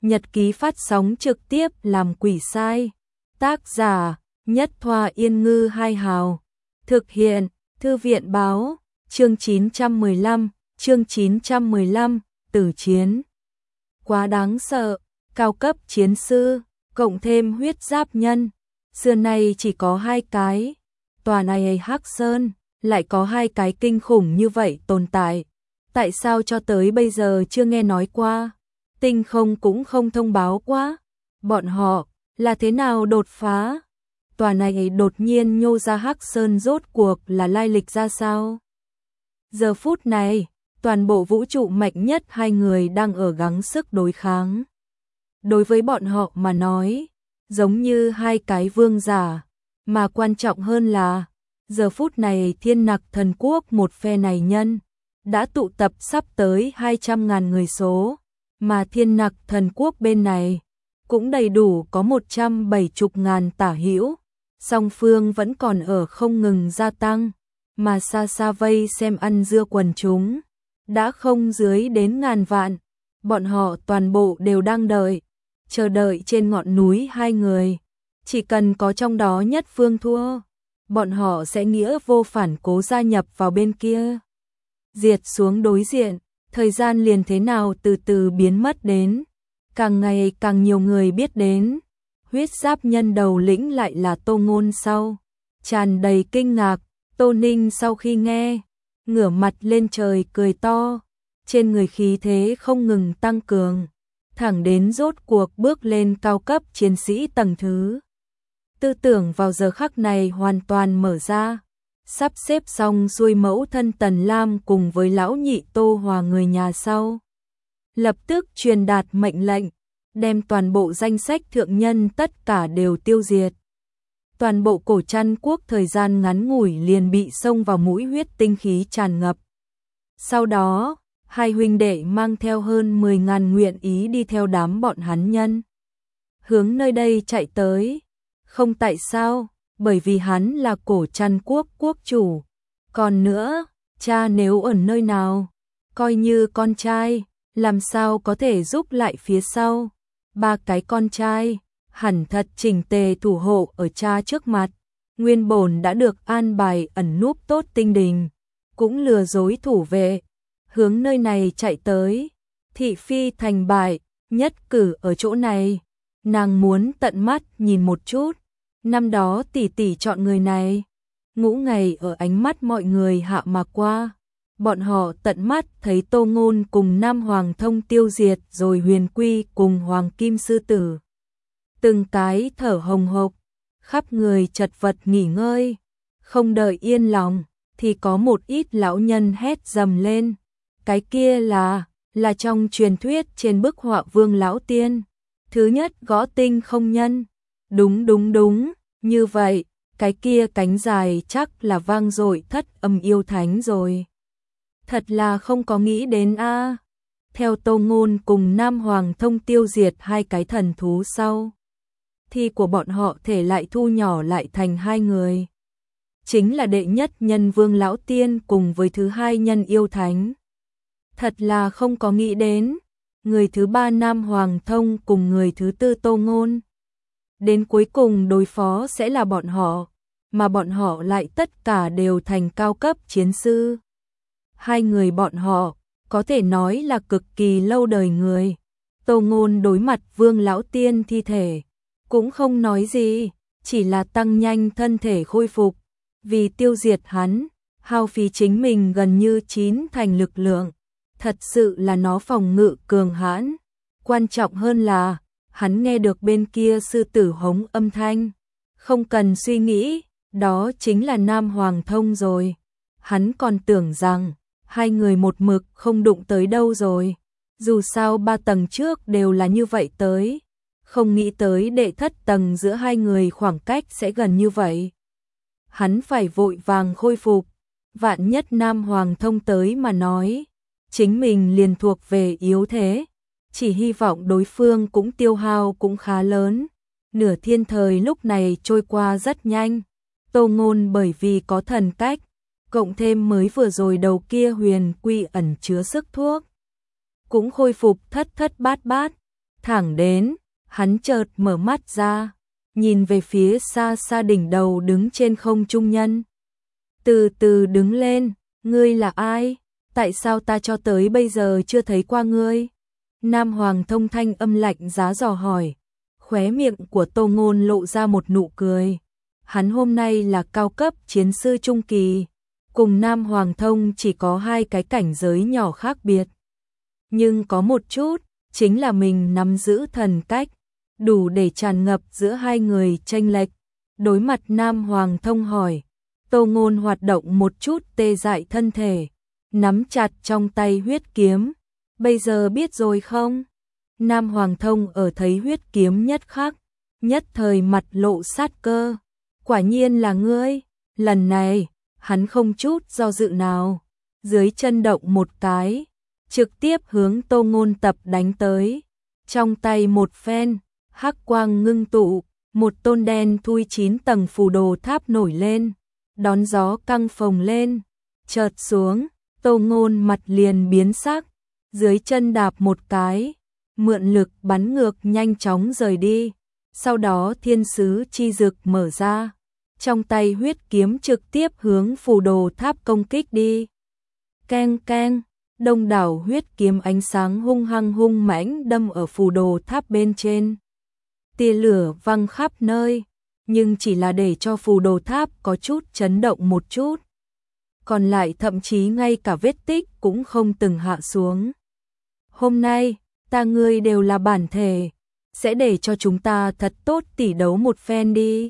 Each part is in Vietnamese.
nhật ký phát sóng trực tiếp làm quỷ sai. Tác giả, Nhất Thoa Yên Ngư Hai Hào. Thực hiện, Thư viện Báo. Chương 915, Tử chiến. Quá đáng sợ, cao cấp chiến sư, cộng thêm huyết giáp nhân. Xưa nay chỉ có 2 cái. Tòa này Hắc Sơn, lại có 2 cái kinh khủng như vậy tồn tại. Tại sao cho tới bây giờ chưa nghe nói qua? Tinh không cũng không thông báo qua. Bọn họ là thế nào đột phá? Tòa này đột nhiên nhô ra Hắc Sơn rốt cuộc là lai lịch ra sao? Giờ phút này, toàn bộ vũ trụ mạnh nhất 2 người đang ở gắng sức đối kháng. Đối với bọn họ mà nói, giống như 2 cái vương giả, mà quan trọng hơn là, giờ phút này Thiên Nặc Thần Quốc một phe này nhân, đã tụ tập sắp tới 200.000 người số, mà Thiên Nặc Thần Quốc bên này, cũng đầy đủ có 170.000 tả hữu, song phương vẫn còn ở không ngừng gia tăng, mà xa xa vây xem ăn dưa quần chúng, đã không dưới đến ngàn vạn, bọn họ toàn bộ đều đang chờ đợi trên ngọn núi 2 người, chỉ cần có trong đó nhất phương thua, bọn họ sẽ nghĩa vô phản cố gia nhập vào bên kia. Diệt xuống đối diện, thời gian liền thế nào từ từ biến mất đến, càng ngày càng nhiều người biết đến. Huyết giáp nhân đầu lĩnh lại là Tô Ngôn sau, tràn đầy kinh ngạc. Tô Ninh sau khi nghe, ngửa mặt lên trời cười to, trên người khí thế không ngừng tăng cường, thẳng đến rốt cuộc bước lên cao cấp chiến sĩ tầng thứ. Tư tưởng vào giờ khắc này hoàn toàn mở ra, sắp xếp xong xuôi mẫu thân Tần Lam cùng với lão nhị Tô Hòa người nhà sau. Lập tức truyền đạt mệnh lệnh, đem toàn bộ danh sách thượng nhân tất cả đều tiêu diệt. Toàn bộ Cổ Trăn Quốc thời gian ngắn ngủi liền bị xông vào mũi huyết tinh khí tràn ngập. Sau đó, 2 huynh đệ mang theo hơn 10.000 nguyện ý đi theo đám bọn hắn nhân. Hướng nơi đây chạy tới. Không tại sao, bởi vì hắn là Cổ Trăn Quốc quốc chủ. Còn nữa, cha nếu ở nơi nào, coi như con trai, làm sao có thể giúp lại phía sau. 3 cái con trai, hẳn thật chỉnh tề thủ hộ ở cha trước mặt. Nguyên bổn đã được an bài ẩn núp tốt tinh đình, cũng lừa dối thủ vệ, hướng nơi này chạy tới. Thị phi thành bại, nhất cử ở chỗ này, nàng muốn tận mắt nhìn một chút. Năm đó tỷ tỷ chọn người này, ngũ ngày ở ánh mắt mọi người hạ mà qua. Bọn họ tận mắt thấy Tô Ngôn cùng Nam Hoàng Thông tiêu diệt rồi Huyền Quy cùng Hoàng Kim Sư Tử. Từng cái thở hồng hộc, khắp người chật vật nghỉ ngơi, không đợi yên lòng, thì có một ít lão nhân hét dầm lên. Cái kia là trong truyền thuyết trên bức họa Vương Lão Tiên. Thứ nhất gõ tinh không nhân. Đúng, như vậy, cái kia cánh dài chắc là vang dội thất âm yêu thánh rồi. Thật là không có nghĩ đến a. Theo Tô Ngôn cùng Nam Hoàng Thông tiêu diệt 2 cái thần thú sau, thì của bọn họ thể lại thu nhỏ lại thành 2 người. Chính là đệ nhất nhân Vương Lão Tiên cùng với thứ 2 nhân yêu thánh. Thật là không có nghĩ đến, người thứ 3 Nam Hoàng Thông cùng người thứ 4 Tô Ngôn. Đến cuối cùng đối phó sẽ là bọn họ, mà bọn họ lại tất cả đều thành cao cấp chiến sư. 2 người bọn họ, có thể nói là cực kỳ lâu đời người. Tô Ngôn đối mặt Vương Lão Tiên thi thể, cũng không nói gì, chỉ là tăng nhanh thân thể khôi phục. Vì tiêu diệt hắn, hao phí chính mình gần như 9 thành lực lượng. Thật sự là nó phòng ngự cường hãn. Quan trọng hơn là, hắn nghe được bên kia sư tử hống âm thanh. Không cần suy nghĩ, đó chính là Nam Hoàng Thông rồi. Hắn còn tưởng rằng, 2 người một mực không đụng tới đâu rồi. Dù sao 3 tầng trước đều là như vậy tới. Không nghĩ tới đệ thất tầng giữa 2 người khoảng cách sẽ gần như vậy. Hắn phải vội vàng khôi phục. Vạn nhất Nam Hoàng Thông tới mà nói, chính mình liền thuộc về yếu thế. Chỉ hy vọng đối phương cũng tiêu hao cũng khá lớn. Nửa thiên thời lúc này trôi qua rất nhanh. Tô Ngôn bởi vì có thần cách, cộng thêm mới vừa rồi đầu kia Huyền Quy ẩn chứa sức thuốc, cũng khôi phục thất bát bát. Thẳng đến, hắn chợt mở mắt ra, nhìn về phía xa xa đỉnh đầu đứng trên không trung nhân. Từ từ đứng lên, ngươi là ai? Tại sao ta cho tới bây giờ chưa thấy qua ngươi? Nam Hoàng Thông thanh âm lạnh giá dò hỏi. Khóe miệng của Tô Ngôn lộ ra một nụ cười. Hắn hôm nay là cao cấp chiến sư trung kỳ, cùng Nam Hoàng Thông chỉ có hai cái cảnh giới nhỏ khác biệt. Nhưng có một chút, chính là mình nắm giữ thần cách, đủ để tràn ngập giữa hai người chênh lệch. Đối mặt Nam Hoàng Thông hỏi, Tô Ngôn hoạt động một chút tê dại thân thể, nắm chặt trong tay huyết kiếm. Bây giờ biết rồi không? Nam Hoàng Thông ở thấy huyết kiếm nhất khắc, nhất thời mặt lộ sát cơ. Quả nhiên là ngươi. Lần này, hắn không chút do dự nào, dưới chân động một cái, trực tiếp hướng Tô Ngôn tập đánh tới. Trong tay một phen, hắc quang ngưng tụ, một tôn đen thui 9 tầng phù đồ tháp nổi lên, đón gió căng phồng lên, chợt xuống, Tô Ngôn mặt liền biến sắc, dưới chân đạp một cái, mượn lực bắn ngược nhanh chóng rời đi. Sau đó thiên sứ chi dực mở ra, trong tay huyết kiếm trực tiếp hướng phù đồ tháp công kích đi. Keng keng, đông đảo huyết kiếm ánh sáng hung hăng hung mãnh đâm ở phù đồ tháp bên trên. Tia lửa văng khắp nơi, nhưng chỉ là để cho phù đồ tháp có chút chấn động một chút. Còn lại thậm chí ngay cả vết tích cũng không từng hạ xuống. Hôm nay, ta ngươi đều là bản thể, sẽ để cho chúng ta thật tốt tỉ đấu một phen đi.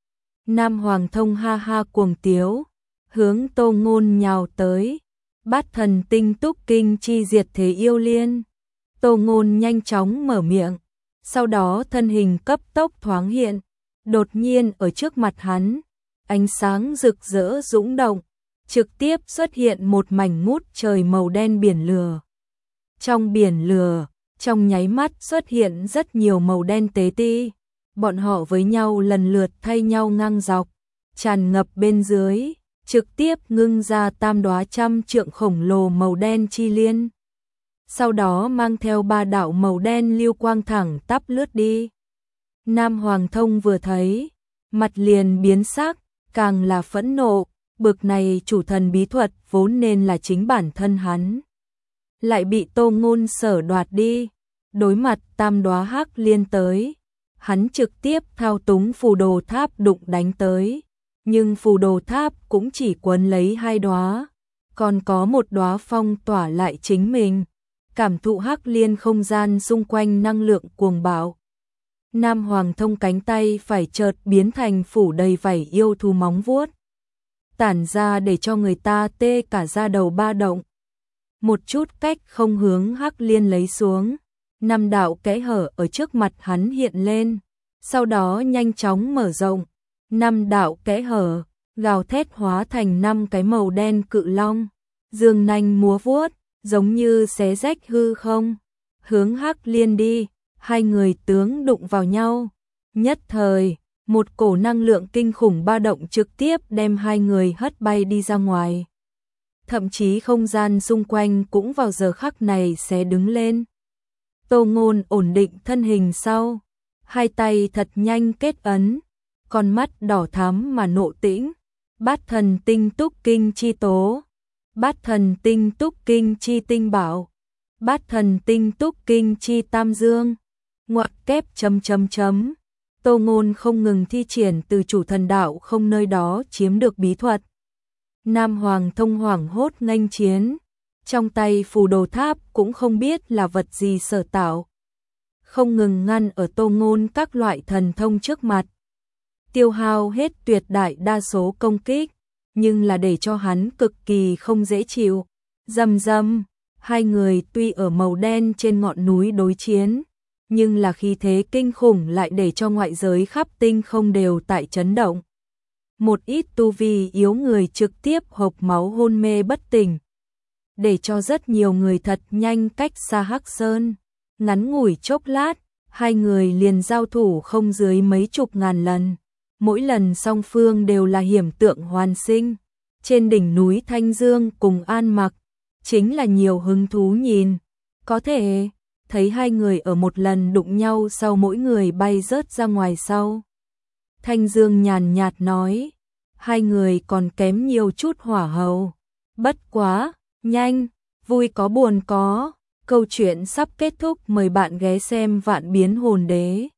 Nam Hoàng Thông ha ha cuồng tiếu, hướng Tô Ngôn nhào tới. Bát thần tinh túc kinh chi diệt thế yêu liên. Tô Ngôn nhanh chóng mở miệng, sau đó thân hình cấp tốc thoáng hiện, đột nhiên ở trước mặt hắn, ánh sáng rực rỡ dũng động, trực tiếp xuất hiện một mảnh ngút trời màu đen biển lửa. Trong biển lửa, trong nháy mắt xuất hiện rất nhiều màu đen tế ti, bọn họ với nhau lần lượt thay nhau ngang dọc, tràn ngập bên dưới, trực tiếp ngưng ra tam đóa trăm trượng khổng lồ màu đen chi liên. Sau đó mang theo 3 đạo màu đen lưu quang thẳng tắp lướt đi. Nam Hoàng Thông vừa thấy, mặt liền biến sắc, càng là phẫn nộ, bực này chủ thần bí thuật vốn nên là chính bản thân hắn, lại bị Tô Ngôn sở đoạt đi. Đối mặt tam đóa hắc liên tới, hắn trực tiếp thao túng phù đồ tháp đụng đánh tới, nhưng phù đồ tháp cũng chỉ quấn lấy 2 đóa, còn có một đóa phong tỏa lại chính mình, cảm thụ hắc liên không gian xung quanh năng lượng cuồng bạo. Nam Hoàng Thông cánh tay phải chợt biến thành phủ đầy vảy yêu thú móng vuốt, tản ra để cho người ta tê cả da đầu ba động. Một chút cách không hướng hắc liên lấy xuống, 5 đạo kẽ hở ở trước mặt hắn hiện lên, sau đó nhanh chóng mở rộng. 5 đạo kẽ hở, gào thét hóa thành 5 cái màu đen cự long, dương nanh múa vuốt, giống như xé rách hư không, hướng hắc liên đi. Hai người tướng đụng vào nhau, nhất thời, một cổ năng lượng kinh khủng ba động trực tiếp đem hai người hất bay đi ra ngoài. Thậm chí không gian xung quanh cũng vào giờ khắc này sẽ đứng lên. Tô Ngôn ổn định thân hình sau, hai tay thật nhanh kết ấn, con mắt đỏ thắm mà nộ tĩnh. Bát thần tinh túc kinh chi tố, bát thần tinh túc kinh chi tinh bảo, bát thần tinh túc kinh chi tam dương. Ngoặc kép chấm chấm chấm. Tô Ngôn không ngừng thi triển từ chủ thần đạo không nơi đó chiếm được bí thuật. Nam Hoàng Thông hoảng hốt nghênh chiến, trong tay phù đồ tháp cũng không biết là vật gì sở tạo, không ngừng ngăn ở Tô Ngôn các loại thần thông trước mặt, tiêu hao hết tuyệt đại đa số công kích, nhưng là để cho hắn cực kỳ không dễ chịu. Rầm rầm, hai người tuy ở màu đen trên ngọn núi đối chiến, nhưng là khí thế kinh khủng lại để cho ngoại giới khắp tinh không đều tại chấn động. Một ít tu vi yếu người trực tiếp hộc máu hôn mê bất tỉnh, để cho rất nhiều người thật nhanh cách xa Hắc Sơn. Ngắn ngủi chốc lát, hai người liền giao thủ không dưới mấy chục ngàn lần, mỗi lần song phương đều là hiểm tượng hoàn sinh. Trên đỉnh núi Thanh Dương cùng An Mặc, chính là nhiều hứng thú nhìn, có thể thấy hai người ở một lần đụng nhau sau mỗi người bay rớt ra ngoài sau. Thanh Dương nhàn nhạt nói, hai người còn kém nhiều chút hỏa hầu. Bất quá, nhanh, vui có buồn có. Câu chuyện sắp kết thúc, mời bạn ghé xem Vạn Biến Hồn Đế.